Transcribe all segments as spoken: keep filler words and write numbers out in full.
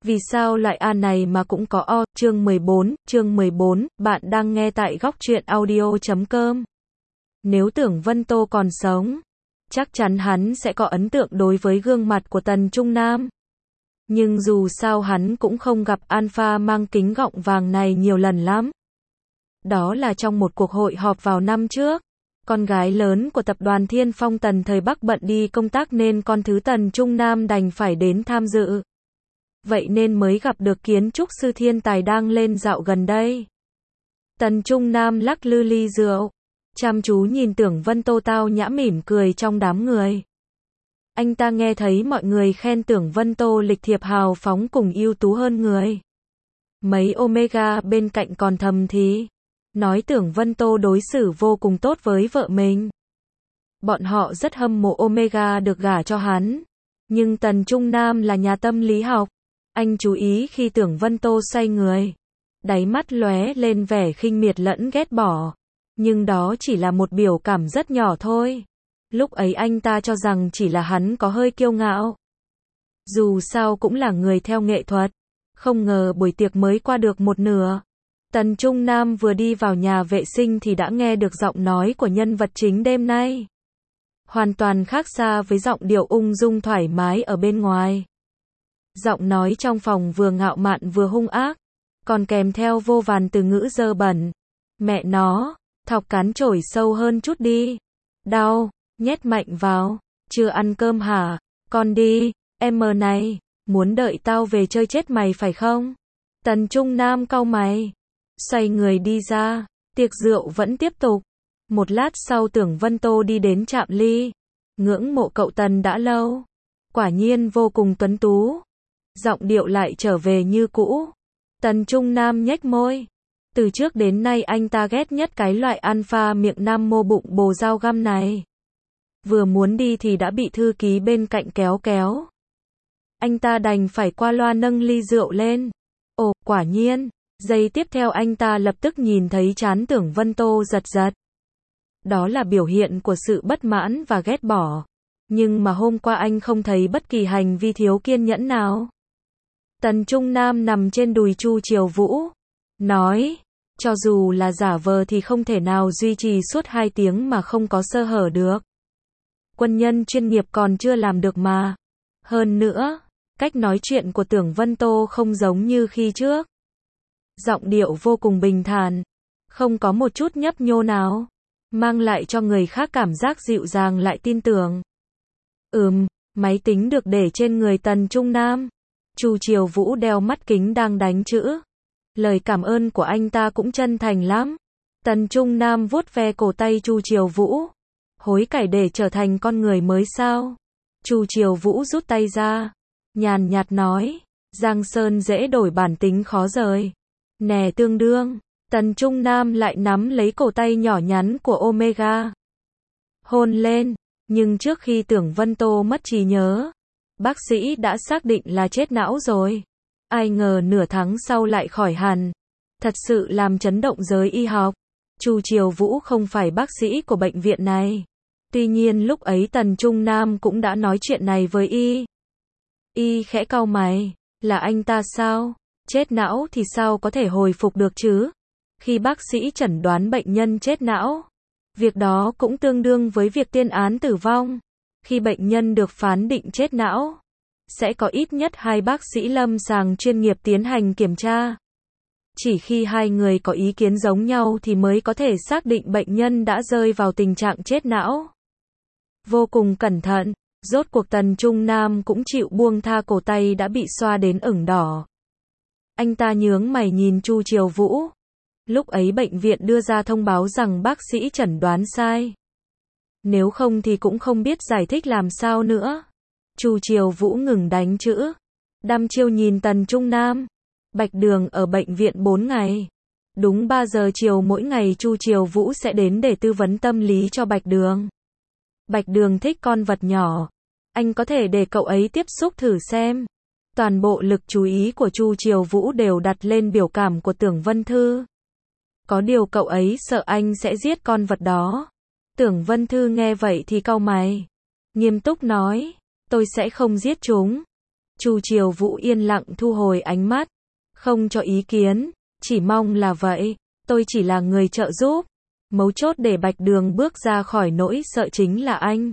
Vì sao loại A này mà cũng có O, chương mười bốn, chương mười bốn, bạn đang nghe tại góc truyện audio chấm com. Nếu Tưởng Vân Tô còn sống, chắc chắn hắn sẽ có ấn tượng đối với gương mặt của Tần Trung Nam. Nhưng dù sao hắn cũng không gặp Alpha mang kính gọng vàng này nhiều lần lắm. Đó là trong một cuộc hội họp vào năm trước. Con gái lớn của tập đoàn Thiên Phong Tần thời Bắc bận đi công tác nên con thứ Tần Trung Nam đành phải đến tham dự. Vậy nên mới gặp được kiến trúc sư thiên tài đang lên dạo gần đây. Tần Trung Nam lắc lư ly rượu, chăm chú nhìn Tưởng Vân Tô tao nhã mỉm cười trong đám người. Anh ta nghe thấy mọi người khen Tưởng Vân Tô lịch thiệp hào phóng cùng ưu tú hơn người. Mấy Omega bên cạnh còn thầm thì nói Tưởng Vân Tô đối xử vô cùng tốt với vợ mình. Bọn họ rất hâm mộ Omega được gả cho hắn. Nhưng Tần Trung Nam là nhà tâm lý học. Anh chú ý khi Tưởng Vân Tô xoay người. Đáy mắt lóe lên vẻ khinh miệt lẫn ghét bỏ. Nhưng đó chỉ là một biểu cảm rất nhỏ thôi. Lúc ấy anh ta cho rằng chỉ là hắn có hơi kiêu ngạo. Dù sao cũng là người theo nghệ thuật. Không ngờ buổi tiệc mới qua được một nửa. Tần Trung Nam vừa đi vào nhà vệ sinh thì đã nghe được giọng nói của nhân vật chính đêm nay. Hoàn toàn khác xa với giọng điệu ung dung thoải mái ở bên ngoài. Giọng nói trong phòng vừa ngạo mạn vừa hung ác, còn kèm theo vô vàn từ ngữ dơ bẩn. Mẹ nó, thọc cán chổi sâu hơn chút đi. Đau, nhét mạnh vào. Chưa ăn cơm hả? Con đi, em mờ này, muốn đợi tao về chơi chết mày phải không? Tần Trung Nam cau mày, xoay người đi ra. Tiệc rượu vẫn tiếp tục. Một lát sau Tưởng Vân Tô đi đến trạm ly. Ngưỡng mộ cậu Tần đã lâu. Quả nhiên vô cùng tuấn tú. Giọng điệu lại trở về như cũ. Tần Trung Nam nhếch môi. Từ trước đến nay anh ta ghét nhất cái loại alpha miệng nam mô bụng bồ dao găm này. Vừa muốn đi thì đã bị thư ký bên cạnh kéo kéo. Anh ta đành phải qua loa nâng ly rượu lên. Ồ, quả nhiên. Giây tiếp theo anh ta lập tức nhìn thấy trán Tưởng Vân Tô giật giật. Đó là biểu hiện của sự bất mãn và ghét bỏ. Nhưng mà hôm qua anh không thấy bất kỳ hành vi thiếu kiên nhẫn nào. Tần Trung Nam nằm trên đùi Chu Triều Vũ. Nói, cho dù là giả vờ thì không thể nào duy trì suốt hai tiếng mà không có sơ hở được. Quân nhân chuyên nghiệp còn chưa làm được mà. Hơn nữa, cách nói chuyện của Tưởng Vân Tô không giống như khi trước. Giọng điệu vô cùng bình thản, không có một chút nhấp nhô nào, mang lại cho người khác cảm giác dịu dàng lại tin tưởng. Ừm, máy tính được để trên người Tần Trung Nam. Chu Triều Vũ đeo mắt kính đang đánh chữ. Lời cảm ơn của anh ta cũng chân thành lắm. Tần Trung Nam vuốt ve cổ tay Chu Triều Vũ. Hối cải để trở thành con người mới sao? Chu Triều Vũ rút tay ra, nhàn nhạt nói, Giang Sơn dễ đổi bản tính khó rời. Nè tương đương. Tần Trung Nam lại nắm lấy cổ tay nhỏ nhắn của Omega. Hôn lên. Nhưng trước khi Tưởng Vân Tô mất trí nhớ, bác sĩ đã xác định là chết não rồi. Ai ngờ nửa tháng sau lại khỏi hẳn. Thật sự làm chấn động giới y học. Chu Triều Vũ không phải bác sĩ của bệnh viện này. Tuy nhiên lúc ấy Tần Trung Nam cũng đã nói chuyện này với y. Y khẽ cau mày. Là anh ta sao? Chết não thì sao có thể hồi phục được chứ? Khi bác sĩ chẩn đoán bệnh nhân chết não, việc đó cũng tương đương với việc tuyên án tử vong. Khi bệnh nhân được phán định chết não, sẽ có ít nhất hai bác sĩ lâm sàng chuyên nghiệp tiến hành kiểm tra. Chỉ khi hai người có ý kiến giống nhau thì mới có thể xác định bệnh nhân đã rơi vào tình trạng chết não. Vô cùng cẩn thận, rốt cuộc Tần Trung Nam cũng chịu buông tha cổ tay đã bị xoa đến ửng đỏ. Anh ta nhướng mày nhìn Chu Triều Vũ. Lúc ấy bệnh viện đưa ra thông báo rằng bác sĩ chẩn đoán sai. Nếu không thì cũng không biết giải thích làm sao nữa. Chu Triều Vũ ngừng đánh chữ. Đăm chiêu nhìn Tần Trung Nam. Bạch Đường ở bệnh viện bốn ngày. Đúng ba giờ chiều mỗi ngày Chu Triều Vũ sẽ đến để tư vấn tâm lý cho Bạch Đường. Bạch Đường thích con vật nhỏ. Anh có thể để cậu ấy tiếp xúc thử xem. Toàn bộ lực chú ý của Chu Triều Vũ đều đặt lên biểu cảm của Tưởng Vân Thư. Có điều cậu ấy sợ anh sẽ giết con vật đó. Tưởng Vân Thư nghe vậy thì cau mày. Nghiêm túc nói, tôi sẽ không giết chúng. Chu Triều Vũ yên lặng thu hồi ánh mắt, không cho ý kiến, chỉ mong là vậy, tôi chỉ là người trợ giúp. Mấu chốt để Bạch Đường bước ra khỏi nỗi sợ chính là anh.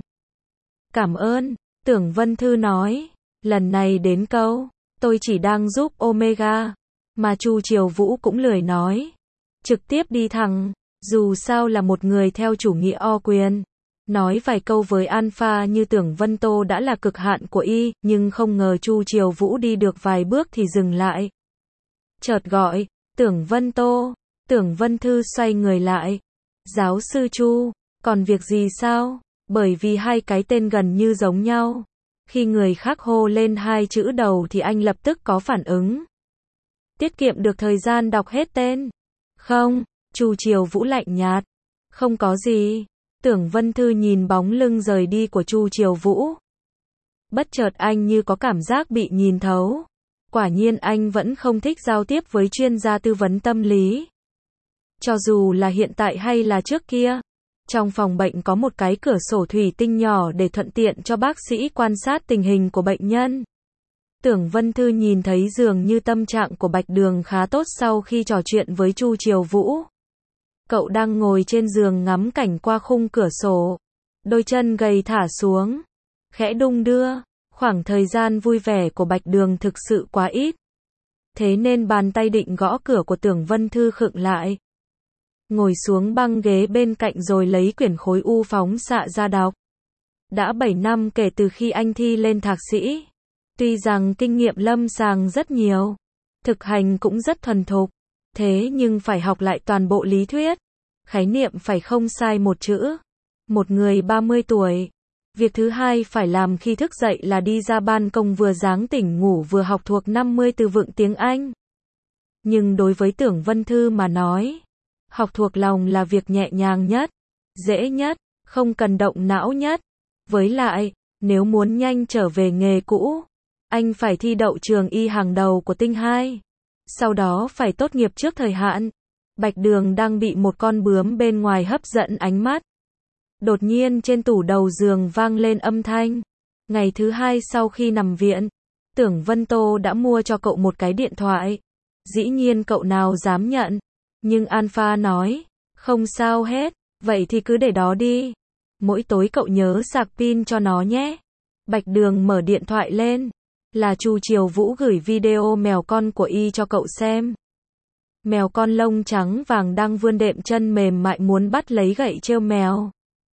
Cảm ơn, Tưởng Vân Thư nói, lần này đến câu, tôi chỉ đang giúp Omega, mà Chu Triều Vũ cũng lười nói. Trực tiếp đi thẳng, dù sao là một người theo chủ nghĩa o quyền. Nói vài câu với Alpha như Tưởng Vân Tô đã là cực hạn của y, nhưng không ngờ Chu Triều Vũ đi được vài bước thì dừng lại. Chợt gọi, Tưởng Vân Tô, Tưởng Vân Thư xoay người lại. Giáo sư Chu, còn việc gì sao? Bởi vì hai cái tên gần như giống nhau. Khi người khác hô lên hai chữ đầu thì anh lập tức có phản ứng. Tiết kiệm được thời gian đọc hết tên. Không, Chu Triều Vũ lạnh nhạt. Không có gì. Tưởng Vân Thư nhìn bóng lưng rời đi của Chu Triều Vũ. Bất chợt anh như có cảm giác bị nhìn thấu. Quả nhiên anh vẫn không thích giao tiếp với chuyên gia tư vấn tâm lý. Cho dù là hiện tại hay là trước kia. Trong phòng bệnh có một cái cửa sổ thủy tinh nhỏ để thuận tiện cho bác sĩ quan sát tình hình của bệnh nhân. Tưởng Vân Thư nhìn thấy dường như tâm trạng của Bạch Đường khá tốt sau khi trò chuyện với Chu Triều Vũ. Cậu đang ngồi trên giường ngắm cảnh qua khung cửa sổ. Đôi chân gầy thả xuống. Khẽ đung đưa. Khoảng thời gian vui vẻ của Bạch Đường thực sự quá ít. Thế nên bàn tay định gõ cửa của Tưởng Vân Thư khựng lại. Ngồi xuống băng ghế bên cạnh rồi lấy quyển khối u phóng xạ ra đọc. Đã bảy năm kể từ khi anh thi lên thạc sĩ. Tuy rằng kinh nghiệm lâm sàng rất nhiều. Thực hành cũng rất thuần thục. Thế nhưng phải học lại toàn bộ lý thuyết. Khái niệm phải không sai một chữ. Một người ba mươi tuổi. Việc thứ hai phải làm khi thức dậy là đi ra ban công vừa dáng tỉnh ngủ vừa học thuộc năm mươi từ vựng tiếng Anh. Nhưng đối với Tưởng Vân Thư mà nói, học thuộc lòng là việc nhẹ nhàng nhất, dễ nhất, không cần động não nhất. Với lại, nếu muốn nhanh trở về nghề cũ, anh phải thi đậu trường y hàng đầu của Tinh hai. Sau đó phải tốt nghiệp trước thời hạn. Bạch Đường đang bị một con bướm bên ngoài hấp dẫn ánh mắt. Đột nhiên trên tủ đầu giường vang lên âm thanh. Ngày thứ hai sau khi nằm viện, Tưởng Vân Tô đã mua cho cậu một cái điện thoại. Dĩ nhiên cậu nào dám nhận. Nhưng Alpha nói, không sao hết, vậy thì cứ để đó đi. Mỗi tối cậu nhớ sạc pin cho nó nhé. Bạch Đường mở điện thoại lên. Là Chu Triều Vũ gửi video mèo con của y cho cậu xem. Mèo con lông trắng vàng đang vươn đệm chân mềm mại muốn bắt lấy gậy trêu mèo.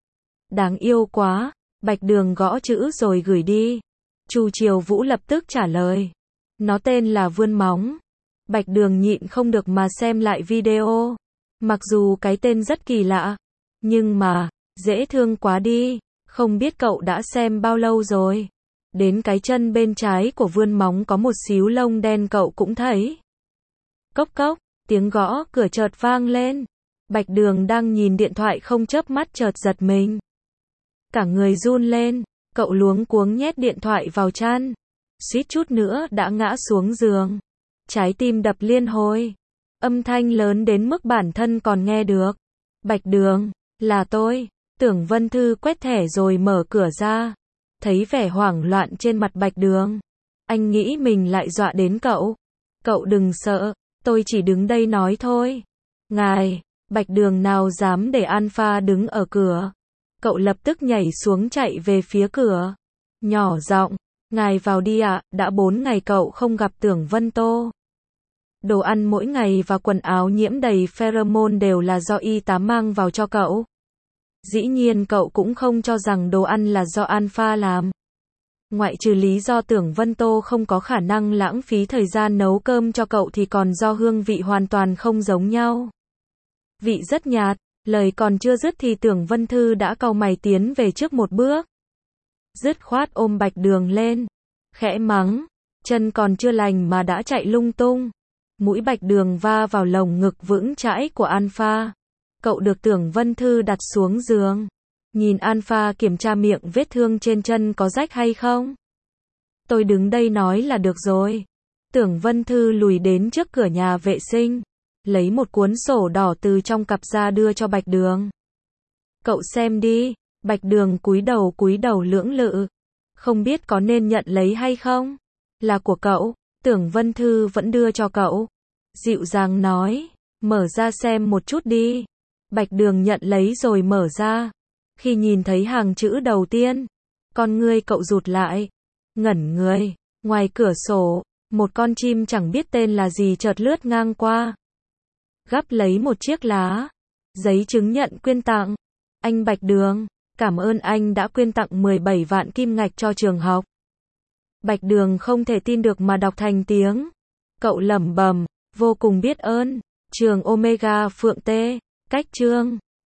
Đáng yêu quá. Bạch Đường gõ chữ rồi gửi đi. Chu Triều Vũ lập tức trả lời. Nó tên là Vươn Móng. Bạch Đường nhịn không được mà xem lại video. Mặc dù cái tên rất kỳ lạ, nhưng mà, dễ thương quá đi. Không biết cậu đã xem bao lâu rồi. Đến cái chân bên trái của Vươn Móng có một xíu lông đen cậu cũng thấy. Cốc cốc, tiếng gõ cửa chợt vang lên. Bạch Đường đang nhìn điện thoại không chớp mắt chợt giật mình. Cả người run lên, cậu luống cuống nhét điện thoại vào chăn. Suýt chút nữa đã ngã xuống giường. Trái tim đập liên hồi. Âm thanh lớn đến mức bản thân còn nghe được. Bạch Đường, là tôi. Tưởng Vân Thư quét thẻ rồi mở cửa ra. Thấy vẻ hoảng loạn trên mặt Bạch Đường. Anh nghĩ mình lại dọa đến cậu. Cậu đừng sợ, tôi chỉ đứng đây nói thôi. Ngài, Bạch Đường nào dám để Alpha đứng ở cửa. Cậu lập tức nhảy xuống chạy về phía cửa. Nhỏ giọng, ngài vào đi ạ, đã bốn ngày cậu không gặp Tưởng Vân Tô. Đồ ăn mỗi ngày và quần áo nhiễm đầy pheromone đều là do y tá mang vào cho cậu. Dĩ nhiên cậu cũng không cho rằng đồ ăn là do Alpha làm. Ngoại trừ lý do Tưởng Vân Tô không có khả năng lãng phí thời gian nấu cơm cho cậu thì còn do hương vị hoàn toàn không giống nhau. Vị rất nhạt, lời còn chưa dứt thì Tưởng Vân Thư đã cau mày tiến về trước một bước. Dứt khoát ôm Bạch Đường lên, khẽ mắng, chân còn chưa lành mà đã chạy lung tung. Mũi Bạch Đường va vào lồng ngực vững chãi của Alpha. Cậu được Tưởng Vân Thư đặt xuống giường. Nhìn Alpha kiểm tra miệng vết thương trên chân có rách hay không. Tôi đứng đây nói là được rồi. Tưởng Vân Thư lùi đến trước cửa nhà vệ sinh. Lấy một cuốn sổ đỏ từ trong cặp ra đưa cho Bạch Đường. Cậu xem đi. Bạch Đường cúi đầu cúi đầu lưỡng lự. Không biết có nên nhận lấy hay không. Là của cậu, Tưởng Vân Thư vẫn đưa cho cậu. Dịu dàng nói, mở ra xem một chút đi. Bạch Đường nhận lấy rồi mở ra. Khi nhìn thấy hàng chữ đầu tiên, con ngươi cậu rụt lại, ngẩn người. Ngoài cửa sổ, một con chim chẳng biết tên là gì chợt lướt ngang qua. Gắp lấy một chiếc lá, giấy chứng nhận quyên tặng. Anh Bạch Đường, cảm ơn anh đã quyên tặng mười bảy vạn kim ngạch cho trường học. Bạch Đường không thể tin được mà đọc thành tiếng. Cậu lẩm bẩm, vô cùng biết ơn. Trường Omega Phượng T, cách chương